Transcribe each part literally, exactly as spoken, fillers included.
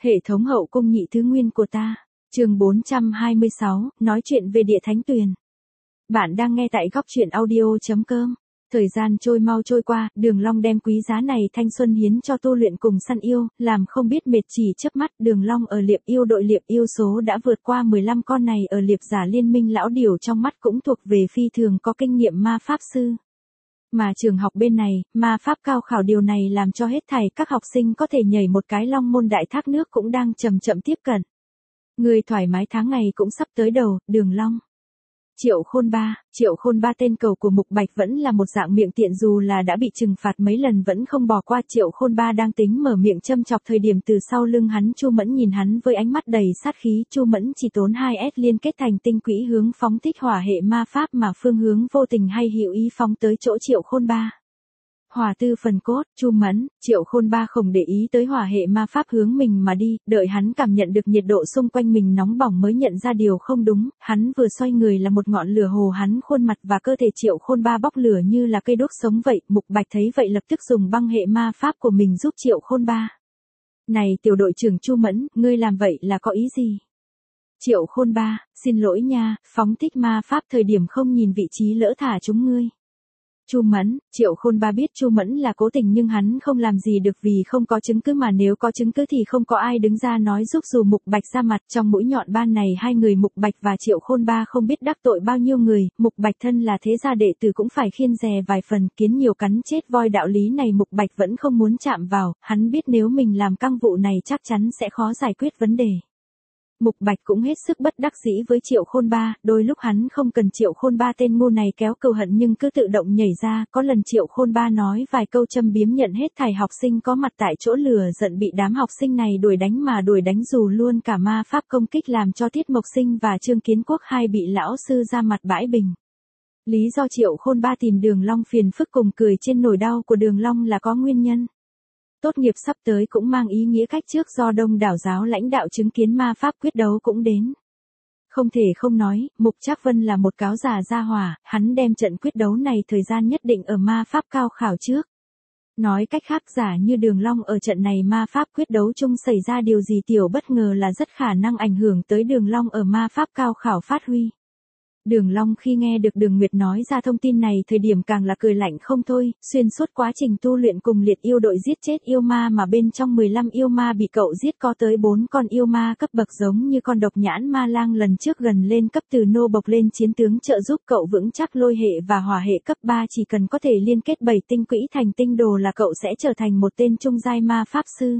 Hệ thống hậu cung nhị thứ nguyên của ta. Chương bốn trăm hai mươi sáu, nói chuyện về Địa Thánh Tuyền. Bạn đang nghe tại góc truyện audio chấm com. Thời gian trôi mau trôi qua, Đường Long đem quý giá này thanh xuân hiến cho tu luyện cùng săn yêu, làm không biết mệt chỉ chớp mắt. Đường Long ở liệp yêu đội liệp yêu số đã vượt qua mười lăm con này, ở liệp giả liên minh lão điểu trong mắt cũng thuộc về phi thường có kinh nghiệm ma pháp sư. Mà trường học bên này, ma pháp cao khảo điều này làm cho hết thảy các học sinh có thể nhảy một cái long môn đại thác nước cũng đang chậm chậm tiếp cận. Người thoải mái tháng ngày cũng sắp tới đầu, Đường Long. Triệu Khôn Ba, Triệu Khôn Ba tên cầu của Mục Bạch vẫn là một dạng miệng tiện, dù là đã bị trừng phạt mấy lần vẫn không bỏ qua. Triệu Khôn Ba đang tính mở miệng châm chọc thời điểm từ sau lưng hắn Chu Mẫn nhìn hắn với ánh mắt đầy sát khí. Chu Mẫn chỉ tốn hai S liên kết thành tinh quỹ hướng phóng thích hỏa hệ ma pháp, mà phương hướng vô tình hay hữu ý phóng tới chỗ Triệu Khôn Ba. Hỏa tư phần cốt, Chu Mẫn, Triệu Khôn Ba không để ý tới hỏa hệ ma pháp hướng mình mà đi, đợi hắn cảm nhận được nhiệt độ xung quanh mình nóng bỏng mới nhận ra điều không đúng. Hắn vừa xoay người là một ngọn lửa hồ hắn khuôn mặt và cơ thể Triệu Khôn Ba bốc lửa như là cây đốt sống vậy. Mục Bạch thấy vậy lập tức dùng băng hệ ma pháp của mình giúp Triệu Khôn Ba. Này tiểu đội trưởng Chu Mẫn, ngươi làm vậy là có ý gì? Triệu Khôn Ba, xin lỗi nha, phóng thích ma pháp thời điểm không nhìn vị trí lỡ thả chúng ngươi. Chu Mẫn, Triệu Khôn Ba biết Chu Mẫn là cố tình nhưng hắn không làm gì được vì không có chứng cứ, mà nếu có chứng cứ thì không có ai đứng ra nói giúp dù Mục Bạch ra mặt. Trong mũi nhọn ban này hai người Mục Bạch và Triệu Khôn Ba không biết đắc tội bao nhiêu người, Mục Bạch thân là thế gia đệ tử cũng phải khiêng dè vài phần, kiến nhiều cắn chết voi đạo lý này Mục Bạch vẫn không muốn chạm vào, hắn biết nếu mình làm căng vụ này chắc chắn sẽ khó giải quyết vấn đề. Mục Bạch cũng hết sức bất đắc dĩ với Triệu Khôn Ba, đôi lúc hắn không cần Triệu Khôn Ba tên ngu này kéo cừu hận nhưng cứ tự động nhảy ra. Có lần Triệu Khôn Ba nói vài câu châm biếm nhận hết thảy học sinh có mặt tại chỗ lừa giận bị đám học sinh này đuổi đánh, mà đuổi đánh dù luôn cả ma pháp công kích làm cho Tiết Mộc Sinh và Trương Kiến Quốc hai bị lão sư ra mặt bãi bình. Lý do Triệu Khôn Ba tìm Đường Long phiền phức cùng cười trên nỗi đau của Đường Long là có nguyên nhân. Tốt nghiệp sắp tới cũng mang ý nghĩa cách trước do đông đảo giáo lãnh đạo chứng kiến ma pháp quyết đấu cũng đến. Không thể không nói, Mục Trác Vân là một cáo già gia hỏa, hắn đem trận quyết đấu này thời gian nhất định ở ma pháp cao khảo trước. Nói cách khác, giả như Đường Long ở trận này ma pháp quyết đấu chung xảy ra điều gì tiểu bất ngờ là rất khả năng ảnh hưởng tới Đường Long ở ma pháp cao khảo phát huy. Đường Long khi nghe được Đường Nguyệt nói ra thông tin này thời điểm càng là cười lạnh không thôi, xuyên suốt quá trình tu luyện cùng liệt yêu đội giết chết yêu ma, mà bên trong mười lăm yêu ma bị cậu giết có tới bốn con yêu ma cấp bậc giống như con độc nhãn ma lang lần trước gần lên cấp từ nô bộc lên chiến tướng trợ giúp cậu vững chắc lôi hệ và hỏa hệ cấp ba, chỉ cần có thể liên kết bảy tinh quỹ thành tinh đồ là cậu sẽ trở thành một tên trung giai ma pháp sư.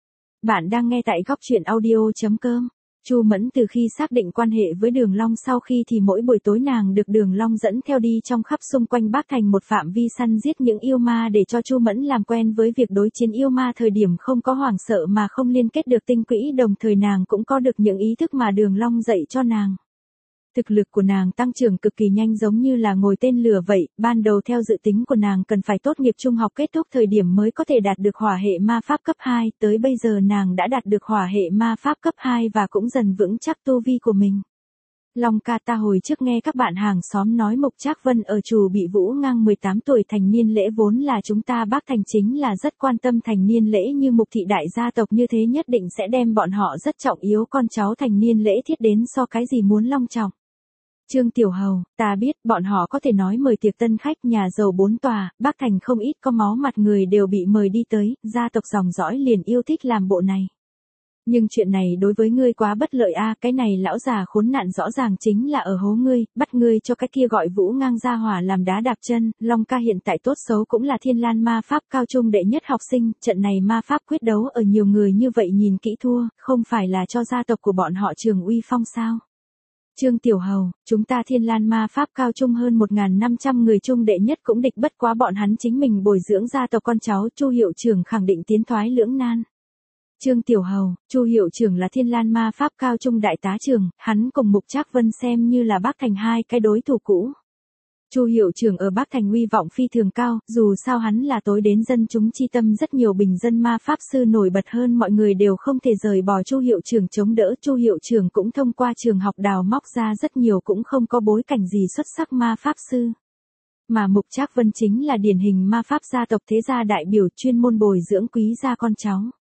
Bạn đang nghe tại góc truyện audio chấm com. Chu Mẫn từ khi xác định quan hệ với Đường Long sau khi thì mỗi buổi tối nàng được Đường Long dẫn theo đi trong khắp xung quanh Bắc Thành một phạm vi săn giết những yêu ma để cho Chu Mẫn làm quen với việc đối chiến yêu ma, thời điểm không có hoảng sợ mà không liên kết được tinh quỹ, đồng thời nàng cũng có được những ý thức mà Đường Long dạy cho nàng. Thực lực của nàng tăng trưởng cực kỳ nhanh giống như là ngồi tên lửa vậy, ban đầu theo dự tính của nàng cần phải tốt nghiệp trung học kết thúc thời điểm mới có thể đạt được hỏa hệ ma pháp cấp hai, tới bây giờ nàng đã đạt được hỏa hệ ma pháp cấp hai và cũng dần vững chắc tu vi của mình. Long ca, ta hồi trước nghe các bạn hàng xóm nói Mục Trác Vân ở Trù Bị Vũ ngang mười tám tuổi thành niên lễ, vốn là chúng ta Bắc Thành chính là rất quan tâm thành niên lễ, như Mục thị đại gia tộc như thế nhất định sẽ đem bọn họ rất trọng yếu con cháu thành niên lễ thiết đến so cái gì muốn long trọng. Trương Tiểu Hầu, ta biết, bọn họ có thể nói mời tiệc tân khách nhà giàu bốn tòa, Bắc Thành không ít có máu mặt người đều bị mời đi tới, gia tộc dòng dõi liền yêu thích làm bộ này. Nhưng chuyện này đối với ngươi quá bất lợi a, cái này lão già khốn nạn rõ ràng chính là ở hố ngươi, bắt ngươi cho cái kia gọi Vũ ngang ra hỏa làm đá đạp chân. Long ca hiện tại tốt xấu cũng là Thiên Lan ma pháp cao trung đệ nhất học sinh, trận này ma pháp quyết đấu ở nhiều người như vậy nhìn kỹ thua, không phải là cho gia tộc của bọn họ trường uy phong sao? Trương Tiểu Hầu, chúng ta Thiên Lan ma pháp cao trung hơn một nghìn năm trăm người trung đệ nhất cũng địch bất quá bọn hắn chính mình bồi dưỡng gia tộc con cháu. Chu hiệu trưởng khẳng định tiến thoái lưỡng nan. Trương Tiểu Hầu, Chu hiệu trưởng là Thiên Lan ma pháp cao trung đại tá trưởng, hắn cùng Mục Trác Vân xem như là Bắc Thành hai cái đối thủ cũ. Chu hiệu trưởng ở Bắc Thành uy vọng phi thường cao, dù sao hắn là tối đến dân chúng chi tâm, rất nhiều bình dân ma pháp sư nổi bật hơn mọi người đều không thể rời bỏ Chu hiệu trưởng chống đỡ. Chu hiệu trưởng cũng thông qua trường học đào móc ra rất nhiều cũng không có bối cảnh gì xuất sắc ma pháp sư. Mà Mục Trác Vân chính là điển hình ma pháp gia tộc thế gia đại biểu, chuyên môn bồi dưỡng quý gia con cháu.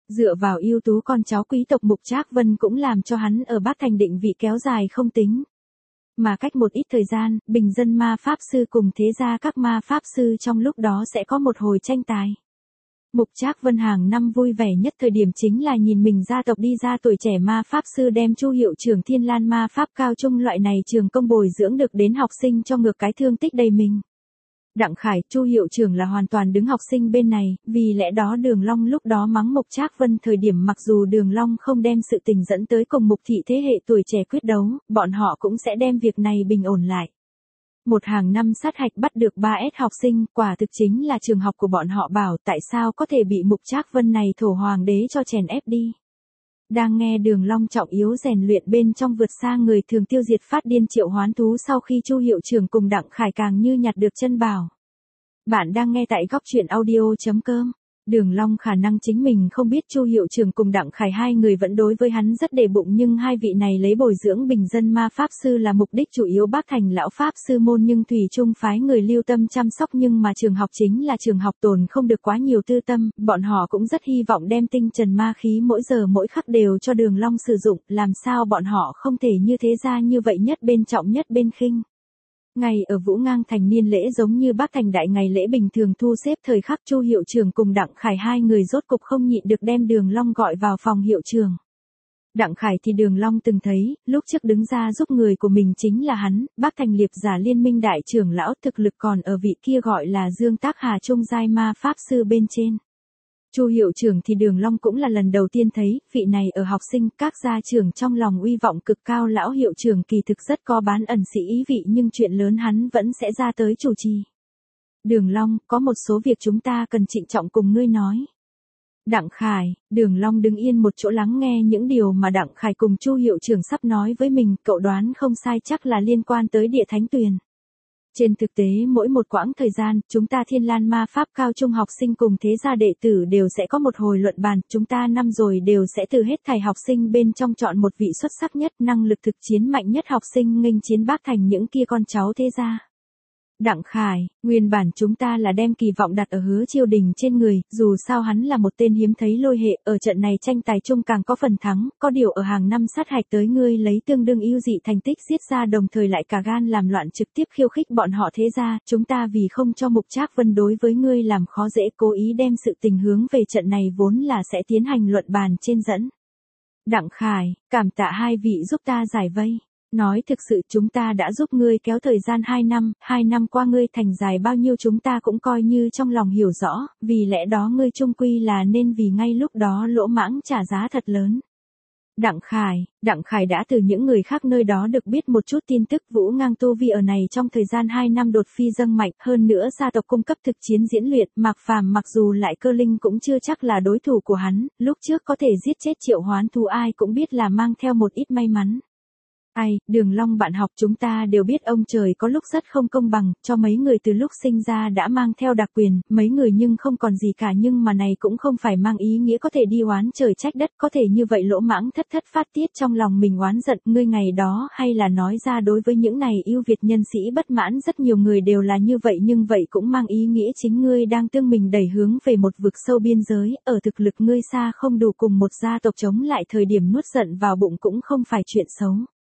Dựa vào ưu tú con cháu quý tộc Mục Trác Vân cũng làm cho hắn ở Bắc Thành định vị kéo dài không tính. Mà cách một ít thời gian, bình dân ma pháp sư cùng thế gia các ma pháp sư trong lúc đó sẽ có một hồi tranh tài. Mục Trác Vân hàng năm vui vẻ nhất thời điểm chính là nhìn mình gia tộc đi ra tuổi trẻ ma pháp sư đem Chu hiệu trưởng Thiên Lan ma pháp cao trung loại này trường công bồi dưỡng được đến học sinh cho ngược cái thương tích đầy mình. Đặng Khải, Chu hiệu trưởng là hoàn toàn đứng học sinh bên này, vì lẽ đó Đường Long lúc đó mắng Mục Trác Vân thời điểm mặc dù Đường Long không đem sự tình dẫn tới cùng Mục thị thế hệ tuổi trẻ quyết đấu, bọn họ cũng sẽ đem việc này bình ổn lại. Một hàng năm sát hạch bắt được ba S học sinh, quả thực chính là trường học của bọn họ bảo tại sao có thể bị Mục Trác Vân này thổ hoàng đế cho chèn ép đi. Đang nghe Đường Long trọng yếu rèn luyện bên trong vượt xa người thường tiêu diệt phát điên triệu hoán thú sau khi Chu hiệu trưởng cùng Đặng Khải càng như nhặt được chân bảo. Bạn đang nghe tại góc truyện audio chấm com. Đường Long khả năng chính mình không biết Chu hiệu trưởng cùng Đặng Khải hai người vẫn đối với hắn rất để bụng nhưng hai vị này lấy bồi dưỡng bình dân ma pháp sư là mục đích chủ yếu Bắc Thành lão pháp sư môn nhưng thủy chung phái người lưu tâm chăm sóc nhưng mà trường học chính là trường học tồn không được quá nhiều tư tâm, bọn họ cũng rất hy vọng đem tinh trần ma khí mỗi giờ mỗi khắc đều cho Đường Long sử dụng, làm sao bọn họ không thể như thế ra như vậy nhất bên trọng nhất bên khinh. Ngày ở Vũ Ngang thành niên lễ giống như Bắc Thành đại ngày lễ bình thường thu xếp thời khắc Chu hiệu trưởng cùng Đặng Khải hai người rốt cục không nhịn được đem Đường Long gọi vào phòng hiệu trưởng. Đặng Khải thì Đường Long từng thấy, lúc trước đứng ra giúp người của mình chính là hắn, Bắc Thành Liệp Giả Liên minh đại trưởng lão thực lực còn ở vị kia gọi là Dương Tác Hà trung giai ma pháp sư bên trên. Chu hiệu trưởng thì Đường Long cũng là lần đầu tiên thấy, vị này ở học sinh các gia trưởng trong lòng uy vọng cực cao lão hiệu trưởng kỳ thực rất có bán ẩn sĩ ý vị nhưng chuyện lớn hắn vẫn sẽ ra tới chủ trì. Đường Long, có một số việc chúng ta cần trịnh trọng cùng ngươi nói. Đặng Khải, Đường Long đứng yên một chỗ lắng nghe những điều mà Đặng Khải cùng Chu hiệu trưởng sắp nói với mình, cậu đoán không sai chắc là liên quan tới Địa Thánh Tuyền. Trên thực tế mỗi một quãng thời gian, chúng ta Thiên Lan ma pháp cao trung học sinh cùng thế gia đệ tử đều sẽ có một hồi luận bàn, chúng ta năm rồi đều sẽ từ hết thảy học sinh bên trong chọn một vị xuất sắc nhất, năng lực thực chiến mạnh nhất học sinh nghênh chiến Bắc Thành những kia con cháu thế gia. Đặng Khải, nguyên bản chúng ta là đem kỳ vọng đặt ở Hứa Chiêu Đình trên người, dù sao hắn là một tên hiếm thấy lôi hệ, ở trận này tranh tài chung càng có phần thắng, có điều ở hàng năm sát hạch tới ngươi lấy tương đương ưu dị thành tích giết ra đồng thời lại cả gan làm loạn trực tiếp khiêu khích bọn họ thế gia, chúng ta vì không cho Mục Trác Vân đối với ngươi làm khó dễ cố ý đem sự tình hướng về trận này vốn là sẽ tiến hành luận bàn trên dẫn. Đặng Khải, cảm tạ hai vị giúp ta giải vây. Nói thực sự chúng ta đã giúp ngươi kéo thời gian hai năm, hai năm qua ngươi thành dài bao nhiêu chúng ta cũng coi như trong lòng hiểu rõ, vì lẽ đó ngươi chung quy là nên vì ngay lúc đó lỗ mãng trả giá thật lớn. Đặng Khải, Đặng Khải đã từ những người khác nơi đó được biết một chút tin tức Vũ Ngang tu vi ở này trong thời gian hai năm đột phi dâng mạnh, hơn nữa gia tộc cung cấp thực chiến diễn luyện, Mạc Phàm mặc dù lại cơ linh cũng chưa chắc là đối thủ của hắn, lúc trước có thể giết chết triệu hoán thú ai cũng biết là mang theo một ít may mắn. Ai, Đường Long bạn học chúng ta đều biết ông trời có lúc rất không công bằng, cho mấy người từ lúc sinh ra đã mang theo đặc quyền, mấy người nhưng không còn gì cả nhưng mà này cũng không phải mang ý nghĩa có thể đi oán trời trách đất, có thể như vậy lỗ mãng thất thất phát tiết trong lòng mình oán giận, ngươi ngày đó hay là nói ra đối với những này yêu Việt nhân sĩ bất mãn rất nhiều người đều là như vậy nhưng vậy cũng mang ý nghĩa chính ngươi đang tương mình đẩy hướng về một vực sâu biên giới, ở thực lực ngươi xa không đủ cùng một gia tộc chống lại thời điểm nuốt giận vào bụng cũng không phải chuyện xấu.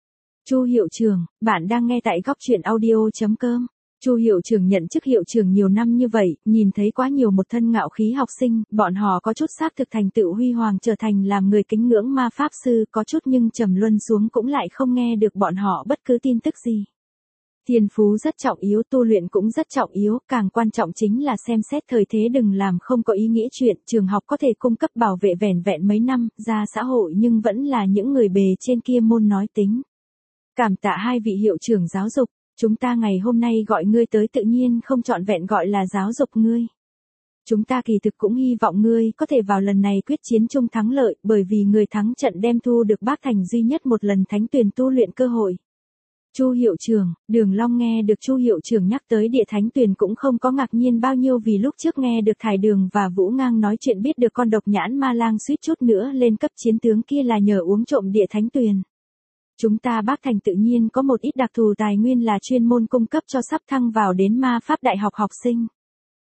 Chu hiệu trưởng, bạn đang nghe tại góc truyện audio chấm com. Chu hiệu trưởng nhận chức hiệu trưởng nhiều năm như vậy, nhìn thấy quá nhiều một thân ngạo khí học sinh, bọn họ có chút xác thực thành tựu huy hoàng trở thành làm người kính ngưỡng ma pháp sư, có chút nhưng trầm luân xuống cũng lại không nghe được bọn họ bất cứ tin tức gì. Thiên phú rất trọng yếu, tu luyện cũng rất trọng yếu, càng quan trọng chính là xem xét thời thế đừng làm không có ý nghĩa chuyện, trường học có thể cung cấp bảo vệ vẻn vẹn mấy năm, ra xã hội nhưng vẫn là những người bề trên kia môn nói tính. Cảm tạ hai vị hiệu trưởng giáo dục, chúng ta ngày hôm nay gọi ngươi tới tự nhiên không trọn vẹn gọi là giáo dục ngươi. Chúng ta kỳ thực cũng hy vọng ngươi có thể vào lần này quyết chiến chung thắng lợi, bởi vì người thắng trận đem thu được Bắc Thành duy nhất một lần thánh tuyển tu luyện cơ hội. Chu hiệu trưởng, Đường Long nghe được Chu hiệu trưởng nhắc tới Địa Thánh Tuyền cũng không có ngạc nhiên bao nhiêu vì lúc trước nghe được Thải Đường và Vũ Ngang nói chuyện biết được con độc nhãn ma lang suýt chút nữa lên cấp chiến tướng kia là nhờ uống trộm Địa Thánh Tuyền. Chúng ta Bắc Thành tự nhiên có một ít đặc thù tài nguyên là chuyên môn cung cấp cho sắp thăng vào đến ma pháp đại học học sinh.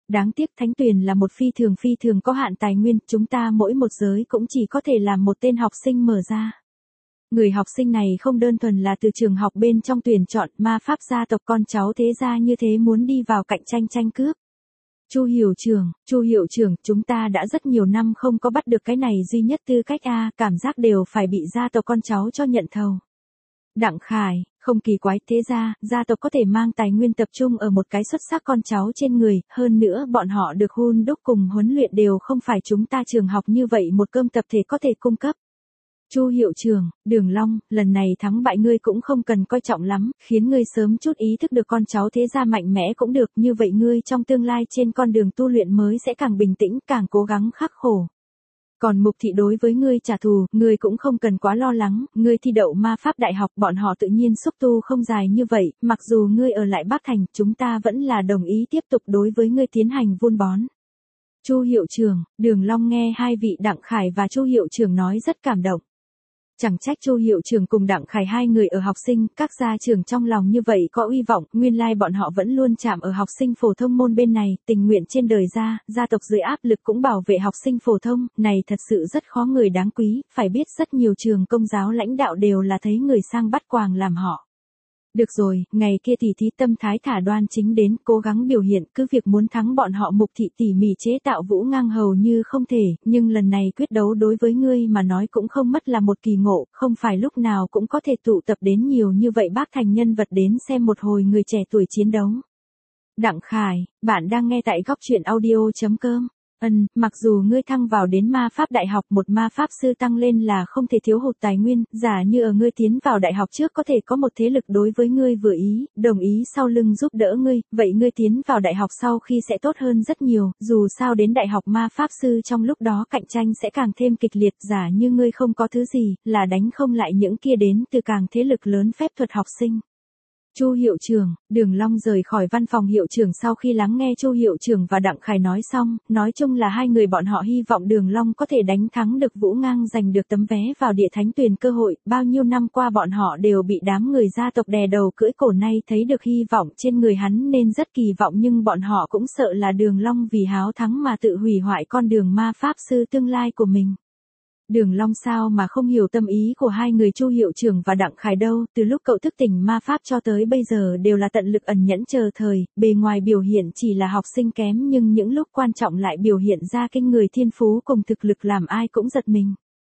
Đáng tiếc Thánh Tuyền là một phi thường phi thường có hạn tài nguyên, chúng ta mỗi một giới cũng chỉ có thể làm một tên học sinh mở ra. Người học sinh này không đơn thuần là từ trường học bên trong tuyển chọn, ma pháp gia tộc con cháu thế gia như thế muốn đi vào cạnh tranh tranh cướp. Chu hiệu trưởng, Chu hiệu trưởng, chúng ta đã rất nhiều năm không có bắt được cái này duy nhất tư cách a, cảm giác đều phải bị gia tộc con cháu cho nhận thầu. Đặng Khải, không kỳ quái, thế ra, gia tộc có thể mang tài nguyên tập trung ở một cái xuất sắc con cháu trên người, hơn nữa bọn họ được hun đúc cùng huấn luyện đều không phải chúng ta trường học như vậy một cơm tập thể có thể cung cấp. Chu hiệu trưởng, Đường Long, lần này thắng bại ngươi cũng không cần coi trọng lắm, khiến ngươi sớm chút ý thức được con cháu thế gia mạnh mẽ cũng được, như vậy ngươi trong tương lai trên con đường tu luyện mới sẽ càng bình tĩnh, càng cố gắng khắc khổ. Còn Mục thị đối với ngươi trả thù, ngươi cũng không cần quá lo lắng, ngươi thi đậu ma pháp đại học, bọn họ tự nhiên xúc tu không dài như vậy, mặc dù ngươi ở lại Bắc Thành, chúng ta vẫn là đồng ý tiếp tục đối với ngươi tiến hành vun bón. Chu hiệu trưởng, Đường Long nghe hai vị Đặng Khải và Chu hiệu trưởng nói rất cảm động. Chẳng trách Chu hiệu trưởng cùng Đặng Khải hai người ở học sinh, các gia trưởng trong lòng như vậy có uy vọng, nguyên lai bọn họ vẫn luôn chạm ở học sinh phổ thông môn bên này, tình nguyện trên đời ra, gia tộc dưới áp lực cũng bảo vệ học sinh phổ thông, này thật sự rất khó người đáng quý, phải biết rất nhiều trường công giáo lãnh đạo đều là thấy người sang bắt quàng làm họ. Được rồi, ngày kia tỷ thí tâm thái thả đoan chính đến, cố gắng biểu hiện, cứ việc muốn thắng bọn họ Mục thị tỉ mỉ chế tạo vũ ngang hầu như không thể, nhưng lần này quyết đấu đối với ngươi mà nói cũng không mất là một kỳ ngộ, không phải lúc nào cũng có thể tụ tập đến nhiều như vậy bác thành nhân vật đến xem một hồi người trẻ tuổi chiến đấu. Đặng Khải, bạn đang nghe tại góc truyện audio chấm com. Ừm, mặc dù ngươi thăng vào đến ma pháp đại học, một ma pháp sư tăng lên là không thể thiếu hụt tài nguyên, giả như ở ngươi tiến vào đại học trước có thể có một thế lực đối với ngươi vừa ý, đồng ý sau lưng giúp đỡ ngươi, vậy ngươi tiến vào đại học sau khi sẽ tốt hơn rất nhiều, dù sao đến đại học ma pháp sư trong lúc đó cạnh tranh sẽ càng thêm kịch liệt, giả như ngươi không có thứ gì, là đánh không lại những kia đến từ càng thế lực lớn phép thuật học sinh. Chu hiệu trưởng, Đường Long rời khỏi văn phòng hiệu trưởng sau khi lắng nghe Chu hiệu trưởng và Đặng Khải nói xong, nói chung là hai người bọn họ hy vọng Đường Long có thể đánh thắng được Vũ Ngang giành được tấm vé vào Địa Thánh Tuyền cơ hội, bao nhiêu năm qua bọn họ đều bị đám người gia tộc đè đầu cưỡi cổ, nay thấy được hy vọng trên người hắn nên rất kỳ vọng, nhưng bọn họ cũng sợ là Đường Long vì háo thắng mà tự hủy hoại con đường ma pháp sư tương lai của mình. Đường Long sao mà không hiểu tâm ý của hai người Chu hiệu trưởng và Đặng Khải đâu, từ lúc cậu thức tỉnh ma pháp cho tới bây giờ đều là tận lực ẩn nhẫn chờ thời, bề ngoài biểu hiện chỉ là học sinh kém nhưng những lúc quan trọng lại biểu hiện ra kinh người thiên phú cùng thực lực làm ai cũng giật mình.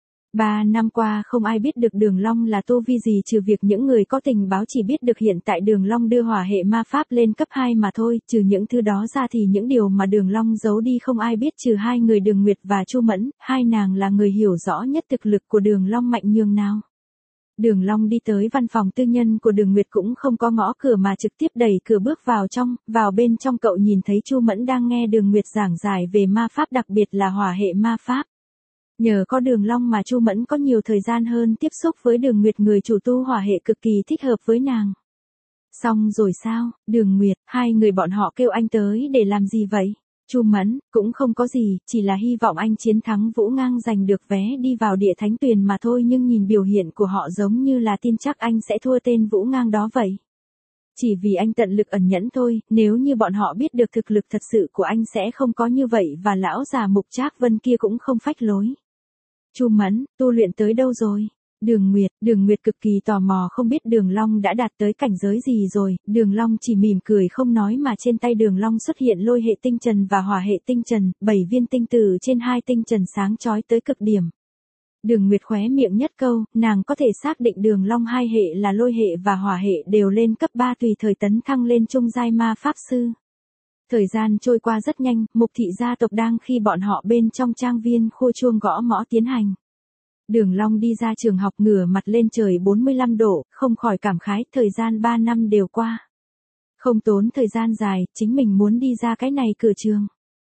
Ba năm qua không ai biết được Đường Long là tu vi gì trừ việc những người có tình báo chỉ biết được hiện tại Đường Long đưa hỏa hệ ma pháp lên cấp hai mà thôi, trừ những thứ đó ra thì những điều mà Đường Long giấu đi không ai biết trừ hai người Đường Nguyệt và Chu Mẫn, hai nàng là người hiểu rõ nhất thực lực của Đường Long mạnh nhường nào. Đường Long đi tới văn phòng tư nhân của Đường Nguyệt cũng không có ngõ cửa mà trực tiếp đẩy cửa bước vào trong, vào bên trong cậu nhìn thấy Chu Mẫn đang nghe Đường Nguyệt giảng giải về ma pháp, đặc biệt là hỏa hệ ma pháp. Nhờ có Đường Long mà Chu Mẫn có nhiều thời gian hơn tiếp xúc với Đường Nguyệt, người chủ tu hỏa hệ cực kỳ thích hợp với nàng. Xong rồi sao, Đường Nguyệt, hai người bọn họ kêu anh tới để làm gì vậy? Chu Mẫn, cũng không có gì, chỉ là hy vọng anh chiến thắng Vũ Ngang giành được vé đi vào Địa Thánh Tuyền mà thôi, nhưng nhìn biểu hiện của họ giống như là tin chắc anh sẽ thua tên Vũ Ngang đó vậy. Chỉ vì anh tận lực ẩn nhẫn thôi, nếu như bọn họ biết được thực lực thật sự của anh sẽ không có như vậy, và lão già Mục Trác Vân kia cũng không phách lối. Chu Mẫn, tu luyện tới đâu rồi? Đường Nguyệt, Đường Nguyệt cực kỳ tò mò không biết Đường Long đã đạt tới cảnh giới gì rồi, Đường Long chỉ mỉm cười không nói, mà trên tay Đường Long xuất hiện lôi hệ tinh trần và hỏa hệ tinh trần, bảy viên tinh tử trên hai tinh trần sáng chói tới cực điểm. Đường Nguyệt khóe miệng nhất câu, nàng có thể xác định Đường Long hai hệ là lôi hệ và hỏa hệ đều lên cấp ba, tùy thời tấn thăng lên trung giai ma pháp sư. Thời gian trôi qua rất nhanh, Mục thị gia tộc đang khi bọn họ bên trong trang viên khua chuông gõ mõ tiến hành. Đường Long đi ra trường học ngửa mặt lên trời bốn mươi lăm độ, không khỏi cảm khái, thời gian ba năm đều qua. Không tốn thời gian dài, chính mình muốn đi ra cái này cửa trường.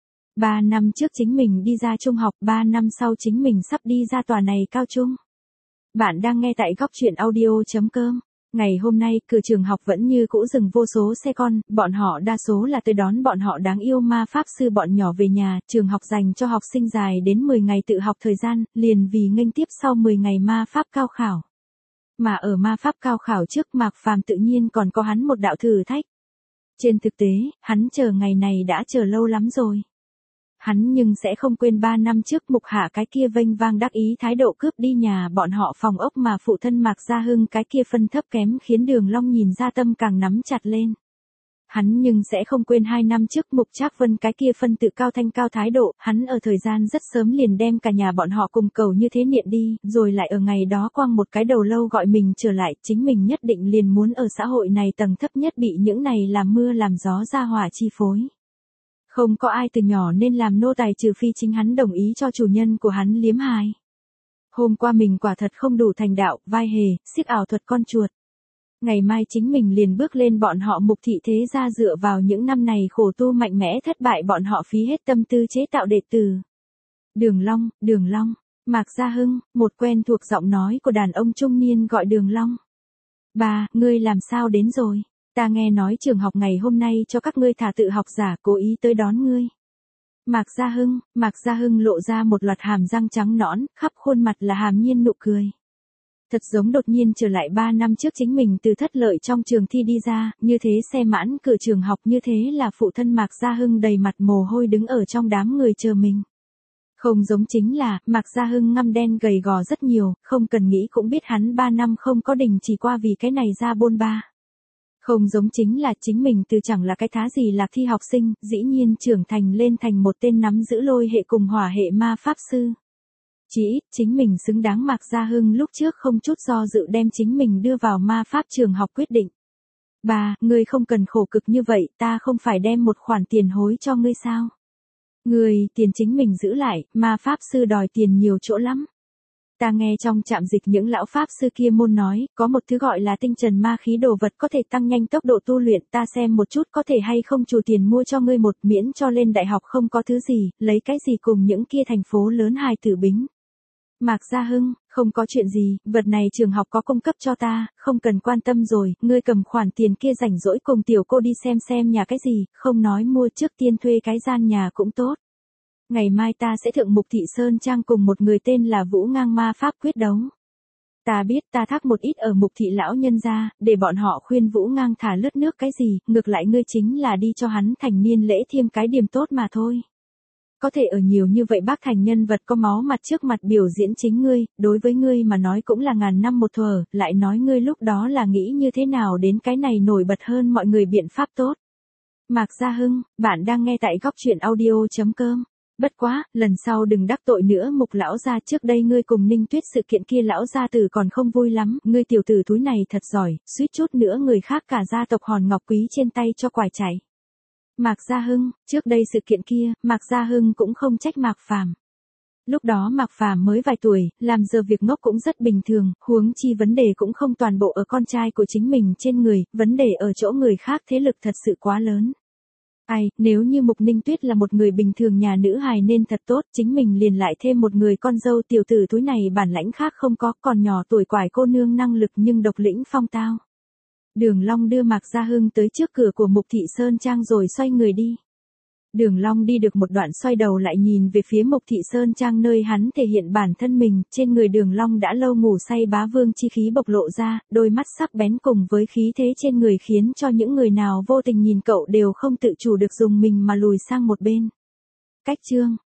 Ba năm trước chính mình đi ra trung học, ba năm sau chính mình sắp đi ra tòa này cao trung. Bạn đang nghe tại góc truyện audio chấm com. Ngày hôm nay, cửa trường học vẫn như cũ dừng vô số xe con, bọn họ đa số là tới đón bọn họ đáng yêu ma pháp sư bọn nhỏ về nhà, trường học dành cho học sinh dài đến mười ngày tự học thời gian, liền vì nghênh tiếp sau mười ngày ma pháp cao khảo. Mà ở ma pháp cao khảo trước, Mạc Phàm tự nhiên còn có hắn một đạo thử thách. Trên thực tế, hắn chờ ngày này đã chờ lâu lắm rồi. Hắn nhưng sẽ không quên ba năm trước Mục Hạ cái kia vênh vang đắc ý thái độ cướp đi nhà bọn họ phòng ốc mà phụ thân Mạc Gia Hưng cái kia phân thấp kém khiến Đường Long nhìn ra tâm càng nắm chặt lên. Hắn nhưng sẽ không quên hai năm trước Mục Trác Vân cái kia phân tự cao thanh cao thái độ, hắn ở thời gian rất sớm liền đem cả nhà bọn họ cùng cầu như thế niệm đi, rồi lại ở ngày đó quăng một cái đầu lâu gọi mình trở lại, chính mình nhất định liền muốn ở xã hội này tầng thấp nhất bị những này làm mưa làm gió ra hỏa chi phối. Không có ai từ nhỏ nên làm nô tài trừ phi chính hắn đồng ý cho chủ nhân của hắn liếm hài. Hôm qua mình quả thật không đủ thành đạo, vai hề, xiếc ảo thuật con chuột. Ngày mai chính mình liền bước lên bọn họ Mục thị thế gia dựa vào những năm này khổ tu mạnh mẽ thất bại bọn họ phí hết tâm tư chế tạo đệ tử. Đường Long, Đường Long, Mạc Gia Hưng, một quen thuộc giọng nói của đàn ông trung niên gọi Đường Long. Bà, ngươi làm sao đến rồi? Ta nghe nói trường học ngày hôm nay cho các ngươi thả tự học giả cố ý tới đón ngươi. Mạc Gia Hưng, Mạc Gia Hưng lộ ra một loạt hàm răng trắng nõn, khắp khuôn mặt là hàm nhiên nụ cười. Thật giống đột nhiên trở lại ba năm trước chính mình từ thất lợi trong trường thi đi ra, như thế xe mãn cửa trường học như thế là phụ thân Mạc Gia Hưng đầy mặt mồ hôi đứng ở trong đám người chờ mình. Không giống chính là, Mạc Gia Hưng ngăm đen gầy gò rất nhiều, không cần nghĩ cũng biết hắn ba năm không có đình chỉ qua vì cái này ra bôn ba. Không giống chính là chính mình từ chẳng là cái thá gì lạc thi học sinh, dĩ nhiên trưởng thành lên thành một tên nắm giữ lôi hệ cùng hỏa hệ ma pháp sư. Chỉ ít chính mình xứng đáng Mạc Gia Hưng lúc trước không chút do dự đem chính mình đưa vào ma pháp trường học quyết định. Bà, ngươi không cần khổ cực như vậy, ta không phải đem một khoản tiền hối cho ngươi sao? Ngươi, tiền chính mình giữ lại, ma pháp sư đòi tiền nhiều chỗ lắm. Ta nghe trong trạm dịch những lão pháp sư kia môn nói, có một thứ gọi là tinh trần ma khí đồ vật có thể tăng nhanh tốc độ tu luyện, ta xem một chút có thể hay không chủ tiền mua cho ngươi một miễn cho lên đại học không có thứ gì, lấy cái gì cùng những kia thành phố lớn hài tử bính. Mạc Gia Hưng, không có chuyện gì, vật này trường học có cung cấp cho ta, không cần quan tâm rồi, ngươi cầm khoản tiền kia rảnh rỗi cùng tiểu cô đi xem xem nhà cái gì, không nói mua trước tiên thuê cái gian nhà cũng tốt. Ngày mai ta sẽ thượng Mục Thị Sơn Trang cùng một người tên là Vũ Ngang ma pháp quyết đấu. Ta biết ta thác một ít ở Mục Thị lão nhân ra, để bọn họ khuyên Vũ Ngang thả lướt nước cái gì, ngược lại ngươi chính là đi cho hắn thành niên lễ thêm cái điểm tốt mà thôi. Có thể ở nhiều như vậy bác thành nhân vật có máu mặt trước mặt biểu diễn chính ngươi, đối với ngươi mà nói cũng là ngàn năm một thuở, lại nói ngươi lúc đó là nghĩ như thế nào đến cái này nổi bật hơn mọi người biện pháp tốt. Mạc Gia Hưng, bạn đang nghe tại góc truyện audio.com. Bất quá, lần sau đừng đắc tội nữa Mục lão gia, trước đây ngươi cùng Ninh Tuyết sự kiện kia lão gia tử còn không vui lắm, ngươi tiểu tử túi này thật giỏi, suýt chút nữa người khác cả gia tộc Hòn Ngọc Quý trên tay cho quải chạy. Mạc Gia Hưng, trước đây sự kiện kia, Mạc Gia Hưng cũng không trách Mạc Phàm. Lúc đó Mạc Phàm mới vài tuổi, làm giờ việc ngốc cũng rất bình thường, huống chi vấn đề cũng không toàn bộ ở con trai của chính mình trên người, vấn đề ở chỗ người khác thế lực thật sự quá lớn. Ai, nếu như Mục Ninh Tuyết là một người bình thường nhà nữ hài nên thật tốt, chính mình liền lại thêm một người con dâu tiểu tử túi này bản lãnh khác không có, còn nhỏ tuổi quải cô nương năng lực nhưng độc lĩnh phong tao. Đường Long đưa Mạc Gia Hưng tới trước cửa của Mục Thị Sơn Trang rồi xoay người đi. Đường Long đi được một đoạn xoay đầu lại nhìn về phía Mục Thị Sơn Trang nơi hắn thể hiện bản thân mình, trên người Đường Long đã lâu ngủ say bá vương chi khí bộc lộ ra, đôi mắt sắc bén cùng với khí thế trên người khiến cho những người nào vô tình nhìn cậu đều không tự chủ được dùng mình mà lùi sang một bên. Cách chương